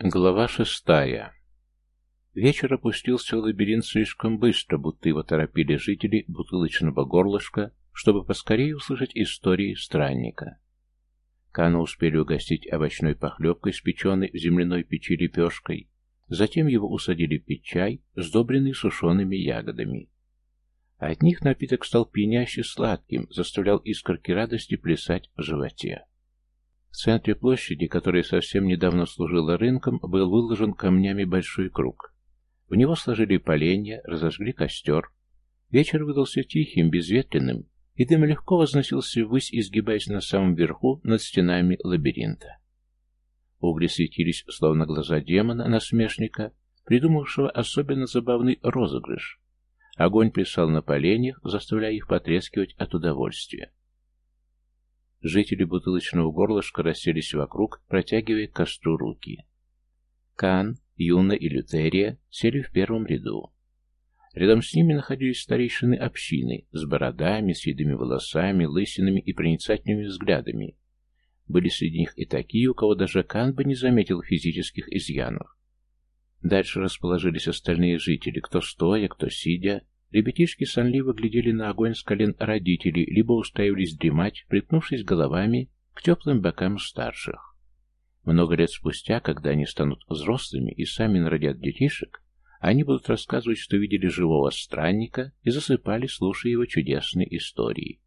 Глава 6. Вечер опустился в лабиринт слишком быстро, будто его торопили жители бутылочного горлышка, чтобы поскорее услышать истории странника. Кана успели угостить овощной похлебкой, спеченной в земляной печи лепешкой. Затем его усадили пить чай, сдобренный сушеными ягодами. От них напиток стал пьяняще сладким, заставлял искорки радости плясать в животе. В центре площади, которая совсем недавно служила рынком, был выложен камнями большой круг. В него сложили поленья, разожгли костер. Вечер выдался тихим, безветренным, и дым легко возносился ввысь, изгибаясь на самом верху над стенами лабиринта. Угли светились, словно глаза демона-насмешника, придумавшего особенно забавный розыгрыш. Огонь плясал на поленьях, заставляя их потрескивать от удовольствия. Жители бутылочного горлышка расселись вокруг, протягивая к костру руки. Кан, Юна и Лютерия сели в первом ряду. Рядом с ними находились старейшины общины, с бородами, седыми волосами, лысинами и проницательными взглядами. Были среди них и такие, у кого даже Кан бы не заметил физических изъянов. Дальше расположились остальные жители, кто стоя, кто сидя. Ребятишки сонливо глядели на огонь с колен родителей, либо устраивались дремать, приткнувшись головами к теплым бокам старших. Много лет спустя, когда они станут взрослыми и сами народят детишек, они будут рассказывать, что видели живого странника и засыпали, слушая его чудесные истории.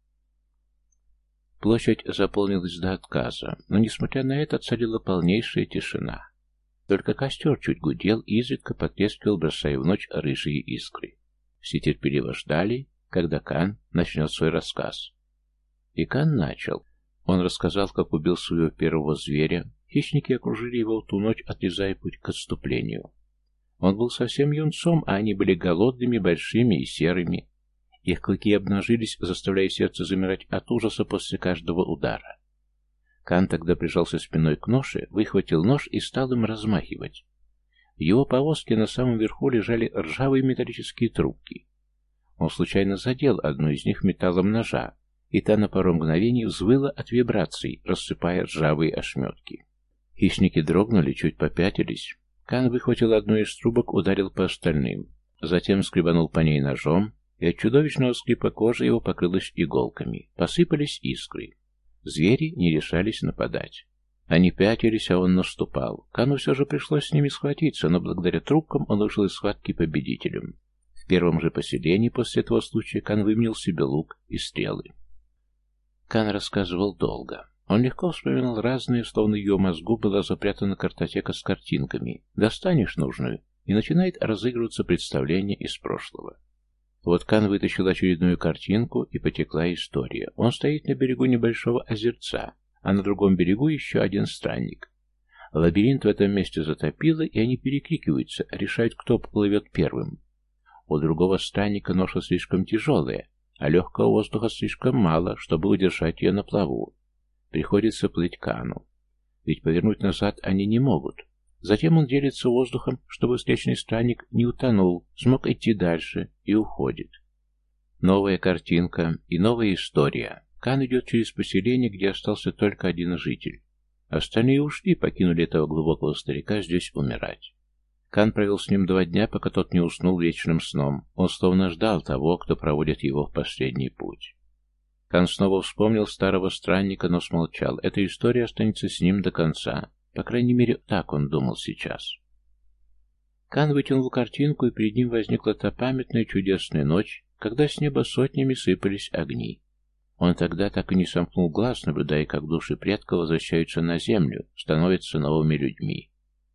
Площадь заполнилась до отказа, но, несмотря на это, царила полнейшая тишина. Только костер чуть гудел и изредка потрескивал, бросая в ночь рыжие искры. Все терпеливо ждали, когда Кан начнет свой рассказ. И Кан начал. Он рассказал, как убил своего первого зверя. Хищники окружили его в ту ночь, отрезая путь к отступлению. Он был совсем юнцом, а они были голодными, большими и серыми. Их клыки обнажились, заставляя сердце замирать от ужаса после каждого удара. Кан тогда прижался спиной к ноше, выхватил нож и стал им размахивать. В его повозке на самом верху лежали ржавые металлические трубки. Он случайно задел одну из них металлом ножа, и та на пару мгновений взвыла от вибраций, рассыпая ржавые ошметки. Хищники дрогнули, чуть попятились. Кан выхватил одну из трубок, ударил по остальным. Затем скребанул по ней ножом, и от чудовищного скрипа кожи его покрылась иголками. Посыпались искры. Звери не решались нападать. Они пятились, а он наступал. Кану все же пришлось с ними схватиться, но благодаря трубкам он вышел из схватки победителем. В первом же поселении после этого случая Кан выменил себе лук и стрелы. Кан рассказывал долго. Он легко вспоминал разные, словно в его мозгу была запрятана картотека с картинками. Достанешь нужную, и начинает разыгрываться представление из прошлого. Вот Кан вытащил очередную картинку, и потекла история. Он стоит на берегу небольшого озерца, а на другом берегу еще один странник. Лабиринт в этом месте затопило, и они перекрикиваются, решают, кто поплывет первым. У другого странника ноша слишком тяжелая, а легкого воздуха слишком мало, чтобы удержать ее на плаву. Приходится плыть Кану. Ведь повернуть назад они не могут. Затем он делится воздухом, чтобы встречный странник не утонул, смог идти дальше и уходит. Новая картинка и новая история. Кан идет через поселение, где остался только один житель. Остальные ушли, покинули этого глубокого старика здесь умирать. Кан провел с ним 2 дня, пока тот не уснул вечным сном. Он словно ждал того, кто проводит его в последний путь. Кан снова вспомнил старого странника, но смолчал. Эта история останется с ним до конца. По крайней мере, так он думал сейчас. Кан вытянул картинку, и перед ним возникла та памятная чудесная ночь, когда с неба сотнями сыпались огни. Он тогда так и не сомкнул глаз, наблюдая, как души предков возвращаются на землю, становятся новыми людьми.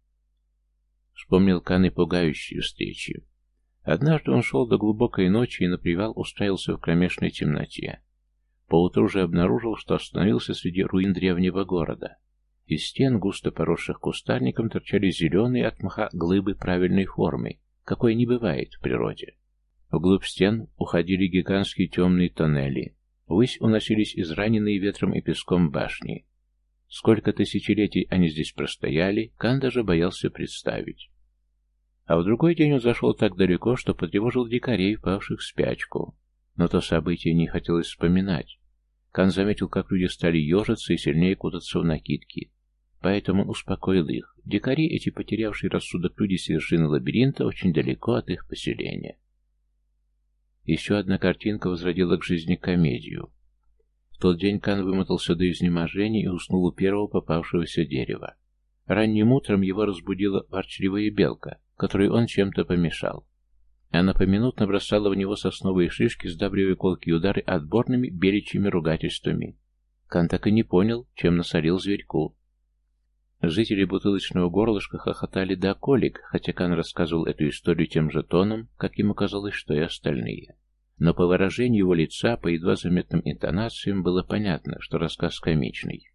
Вспомнил Кан и пугающие встречи. Однажды он шел до глубокой ночи и на привал устроился в кромешной темноте. Поутру же обнаружил, что остановился среди руин древнего города. Из стен, густо поросших кустарником, торчали зеленые от мха глыбы правильной формы, какой не бывает в природе. Вглубь стен уходили гигантские темные тоннели. Ввысь уносились израненные ветром и песком башни. Сколько тысячелетий они здесь простояли, Кан даже боялся представить. А в другой день он зашел так далеко, что потревожил дикарей, впавших в спячку. Но то событие не хотелось вспоминать. Кан заметил, как люди стали ежиться и сильнее кутаться в накидки. поэтому он успокоил их. Дикари, эти потерявшие рассудок люди с вершины лабиринта, очень далеко от их поселения. Еще одна картинка возродила к жизни комедию. В тот день Кан вымотался до изнеможения и уснул у первого попавшегося дерева. Ранним утром его разбудила ворчливая белка, которой он чем-то помешал. Она поминутно бросала в него сосновые шишки, сдабривая колкие удары отборными беличьими ругательствами. Кан так и не понял, чем насолил зверьку. Жители бутылочного горлышка хохотали до колик, хотя Кан рассказывал эту историю тем же тоном, как ему казалось, что и остальные. Но по выражению его лица, по едва заметным интонациям, было понятно, что рассказ комичный.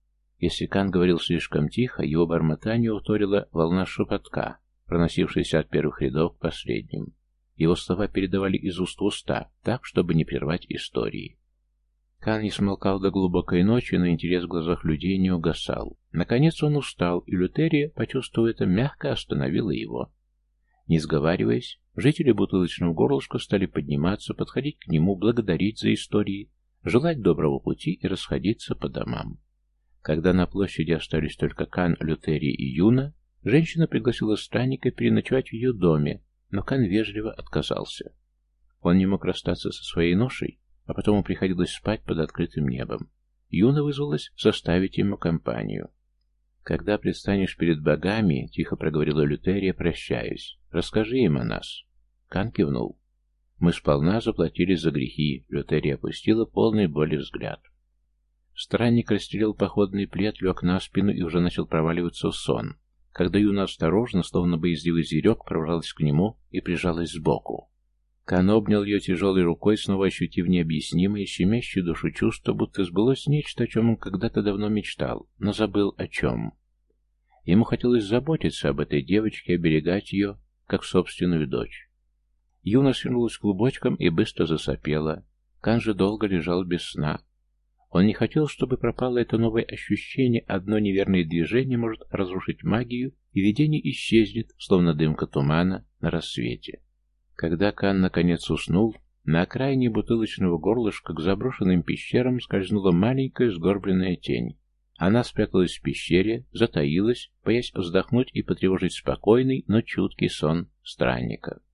Если Кан говорил слишком тихо, его бормотание уторила волна шепотка, проносившаяся от первых рядов к последним. Его слова передавали из уст в уста, так, чтобы не прервать истории. Кан не смолкал до глубокой ночи, но интерес в глазах людей не угасал. Наконец он устал, и Лютерия, почувствовав это, мягко остановила его. Не сговариваясь, жители бутылочного горлышка стали подниматься, подходить к нему, благодарить за истории, желать доброго пути и расходиться по домам. Когда на площади остались только Кан, Лютерия и Юна, женщина пригласила странника переночевать в ее доме, но Кан вежливо отказался. Он не мог расстаться со своей ношей, а потому приходилось спать под открытым небом. Юна вызвалась составить ему компанию. «Когда предстанешь перед богами, — тихо проговорила Лютерия, прощаясь, — расскажи им о нас». Кан кивнул. «Мы сполна заплатили за грехи», — Лютерия опустила полный боли взгляд. Странник расстелил походный плед, лег на спину и уже начал проваливаться в сон, когда Юна осторожно, словно боязливый зверек, пробралась к нему и прижалась сбоку. Кан обнял ее тяжелой рукой, снова ощутив необъяснимое, щемящее душу чувство, будто сбылось нечто, о чем он когда-то давно мечтал, но забыл о чем. Ему хотелось заботиться об этой девочке, оберегать ее, как собственную дочь. Юна свернулась клубочком и быстро засопела. Кан же долго лежал без сна. Он не хотел, чтобы пропало это новое ощущение, одно неверное движение может разрушить магию, и видение исчезнет, словно дымка тумана на рассвете. Когда Кан наконец уснул, на окраине бутылочного горлышка к заброшенным пещерам скользнула маленькая сгорбленная тень. Она спряталась в пещере, затаилась, боясь вздохнуть и потревожить спокойный, но чуткий сон странника.